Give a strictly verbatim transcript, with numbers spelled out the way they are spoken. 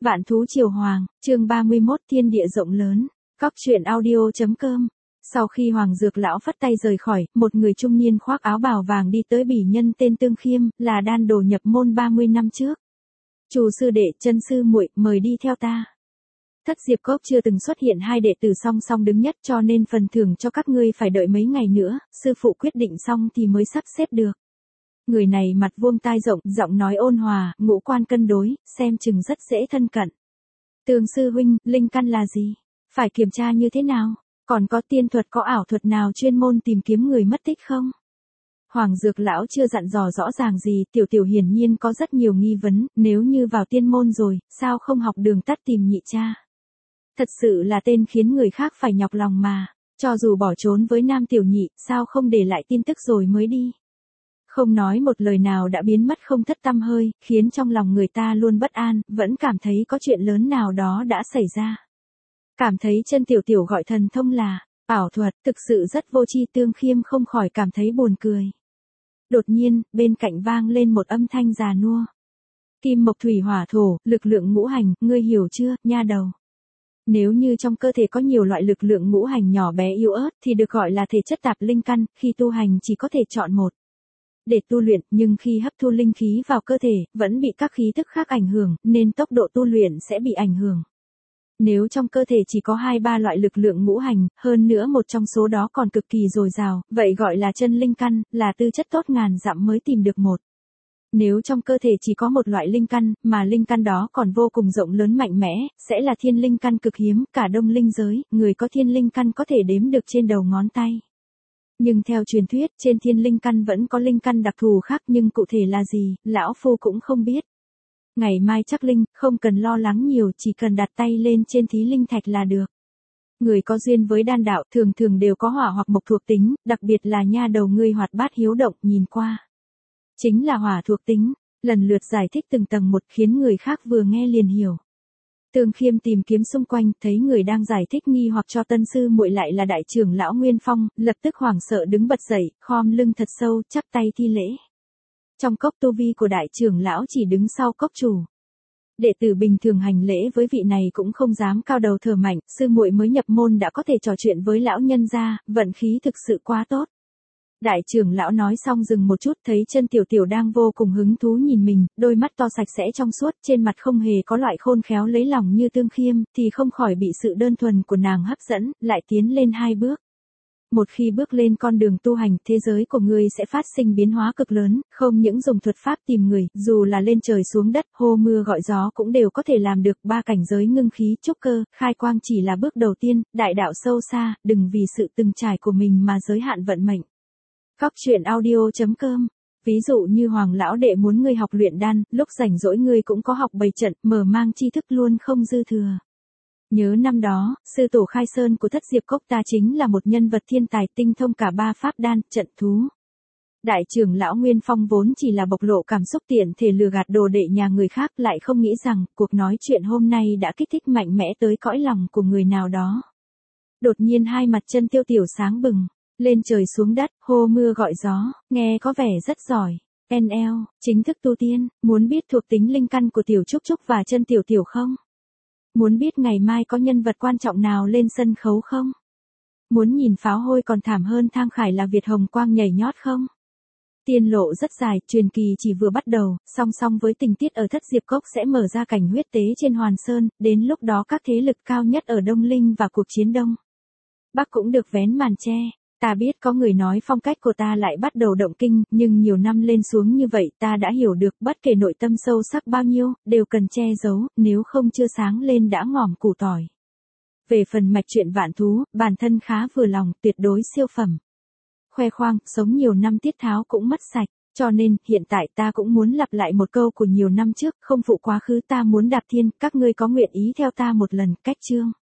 Vạn thú triều hoàng, chương ba mươi mốt thiên địa rộng lớn, cóc truyện audio.com. Sau khi Hoàng Dược lão phất tay rời khỏi, một người trung niên khoác áo bào vàng đi tới bỉ nhân tên Tương Khiêm, là đan đồ nhập môn ba mươi năm trước. Chủ sư đệ, chân sư muội, mời đi theo ta. Thất Diệp Cốc chưa từng xuất hiện hai đệ tử song song đứng nhất, cho nên phần thưởng cho các ngươi phải đợi mấy ngày nữa, sư phụ quyết định xong thì mới sắp xếp được. Người này mặt vuông tai rộng, giọng nói ôn hòa, ngũ quan cân đối, xem chừng rất dễ thân cận. Tường sư huynh, linh căn là gì? Phải kiểm tra như thế nào? Còn có tiên thuật có ảo thuật nào chuyên môn tìm kiếm người mất tích không? Hoàng Dược lão chưa dặn dò rõ ràng gì, tiểu tiểu hiển nhiên có rất nhiều nghi vấn, nếu như vào tiên môn rồi, sao không học đường tắt tìm nhị cha? Thật sự là tên khiến người khác phải nhọc lòng mà, cho dù bỏ trốn với nam tiểu nhị, sao không để lại tin tức rồi mới đi? Không nói một lời nào đã biến mất không thất tăm hơi, khiến trong lòng người ta luôn bất an, vẫn cảm thấy có chuyện lớn nào đó đã xảy ra. Cảm thấy chân tiểu tiểu gọi thần thông là ảo thuật, thực sự rất vô tri. Tương Khiêm không khỏi cảm thấy buồn cười. Đột nhiên, bên cạnh vang lên một âm thanh già nua. Kim mộc thủy hỏa thổ, lực lượng ngũ hành, ngươi hiểu chưa, nha đầu? Nếu như trong cơ thể có nhiều loại lực lượng ngũ hành nhỏ bé yếu ớt thì được gọi là thể chất tạp linh căn, khi tu hành chỉ có thể chọn một để tu luyện, nhưng khi hấp thu linh khí vào cơ thể, vẫn bị các khí thức khác ảnh hưởng, nên tốc độ tu luyện sẽ bị ảnh hưởng. Nếu trong cơ thể chỉ có hai ba loại lực lượng ngũ hành, hơn nữa một trong số đó còn cực kỳ dồi dào, vậy gọi là chân linh căn, là tư chất tốt ngàn dặm mới tìm được một. Nếu trong cơ thể chỉ có một loại linh căn, mà linh căn đó còn vô cùng rộng lớn mạnh mẽ, sẽ là thiên linh căn cực hiếm, cả đông linh giới, người có thiên linh căn có thể đếm được trên đầu ngón tay. Nhưng theo truyền thuyết, trên thiên linh căn vẫn có linh căn đặc thù khác, nhưng cụ thể là gì, lão phu cũng không biết. Ngày mai chắc linh, không cần lo lắng nhiều, chỉ cần đặt tay lên trên thí linh thạch là được. Người có duyên với đan đạo thường thường đều có hỏa hoặc mộc thuộc tính, đặc biệt là nha đầu ngươi hoạt bát hiếu động, nhìn qua chính là hỏa thuộc tính. Lần lượt giải thích từng tầng một khiến người khác vừa nghe liền hiểu. Tương Khiêm tìm kiếm xung quanh, thấy người đang giải thích nghi hoặc cho tân sư muội lại là đại trưởng lão Nguyên Phong, lập tức hoảng sợ đứng bật dậy, khom lưng thật sâu, chắp tay thi lễ. Trong cốc tu vi của đại trưởng lão chỉ đứng sau cốc chủ. Đệ tử bình thường hành lễ với vị này cũng không dám cao đầu thở mạnh, sư muội mới nhập môn đã có thể trò chuyện với lão nhân gia, vận khí thực sự quá tốt. Đại trưởng lão nói xong dừng một chút, thấy chân tiểu tiểu đang vô cùng hứng thú nhìn mình, đôi mắt to sạch sẽ trong suốt, trên mặt không hề có loại khôn khéo lấy lòng như Tương Khiêm, thì không khỏi bị sự đơn thuần của nàng hấp dẫn, lại tiến lên hai bước. Một khi bước lên con đường tu hành, thế giới của ngươi sẽ phát sinh biến hóa cực lớn, không những dùng thuật pháp tìm người, dù là lên trời xuống đất, hô mưa gọi gió cũng đều có thể làm được. Ba cảnh giới ngưng khí, trúc cơ, khai quang chỉ là bước đầu tiên, đại đạo sâu xa, đừng vì sự từng trải của mình mà giới hạn vận mệnh. Cóc truyện audio.com. Ví dụ như Hoàng lão đệ muốn ngươi học luyện đan, lúc rảnh rỗi ngươi cũng có học bày trận, mở mang tri thức luôn không dư thừa. Nhớ năm đó, sư tổ Khai Sơn của Thất Diệp Cốc ta chính là một nhân vật thiên tài, tinh thông cả ba pháp đan, trận thú. Đại trưởng lão Nguyên Phong vốn chỉ là bộc lộ cảm xúc tiện thể lừa gạt đồ đệ nhà người khác, lại không nghĩ rằng cuộc nói chuyện hôm nay đã kích thích mạnh mẽ tới cõi lòng của người nào đó. Đột nhiên hai mặt chân tiêu tiểu sáng bừng, lên trời xuống đất, hô mưa gọi gió, nghe có vẻ rất giỏi. en lờ, chính thức tu tiên, muốn biết thuộc tính linh căn của tiểu Trúc Trúc và chân tiểu tiểu không? Muốn biết ngày mai có nhân vật quan trọng nào lên sân khấu không? Muốn nhìn pháo hôi còn thảm hơn thang khải là Việt Hồng Quang nhảy nhót không? Tiên lộ rất dài, truyền kỳ chỉ vừa bắt đầu, song song với tình tiết ở Thất Diệp Cốc sẽ mở ra cảnh huyết tế trên Hoàn Sơn, đến lúc đó các thế lực cao nhất ở Đông Linh và cuộc chiến Đông Bắc cũng được vén màn che. Ta biết có người nói phong cách của ta lại bắt đầu động kinh, nhưng nhiều năm lên xuống như vậy ta đã hiểu được bất kể nội tâm sâu sắc bao nhiêu, đều cần che giấu, nếu không chưa sáng lên đã ngòm củ tỏi. Về phần mạch truyện vạn thú, bản thân khá vừa lòng, tuyệt đối siêu phẩm. Khoe khoang, sống nhiều năm tiết tháo cũng mất sạch, cho nên hiện tại ta cũng muốn lặp lại một câu của nhiều năm trước, không phụ quá khứ ta muốn đạp thiên, các ngươi có nguyện ý theo ta một lần, cách chương.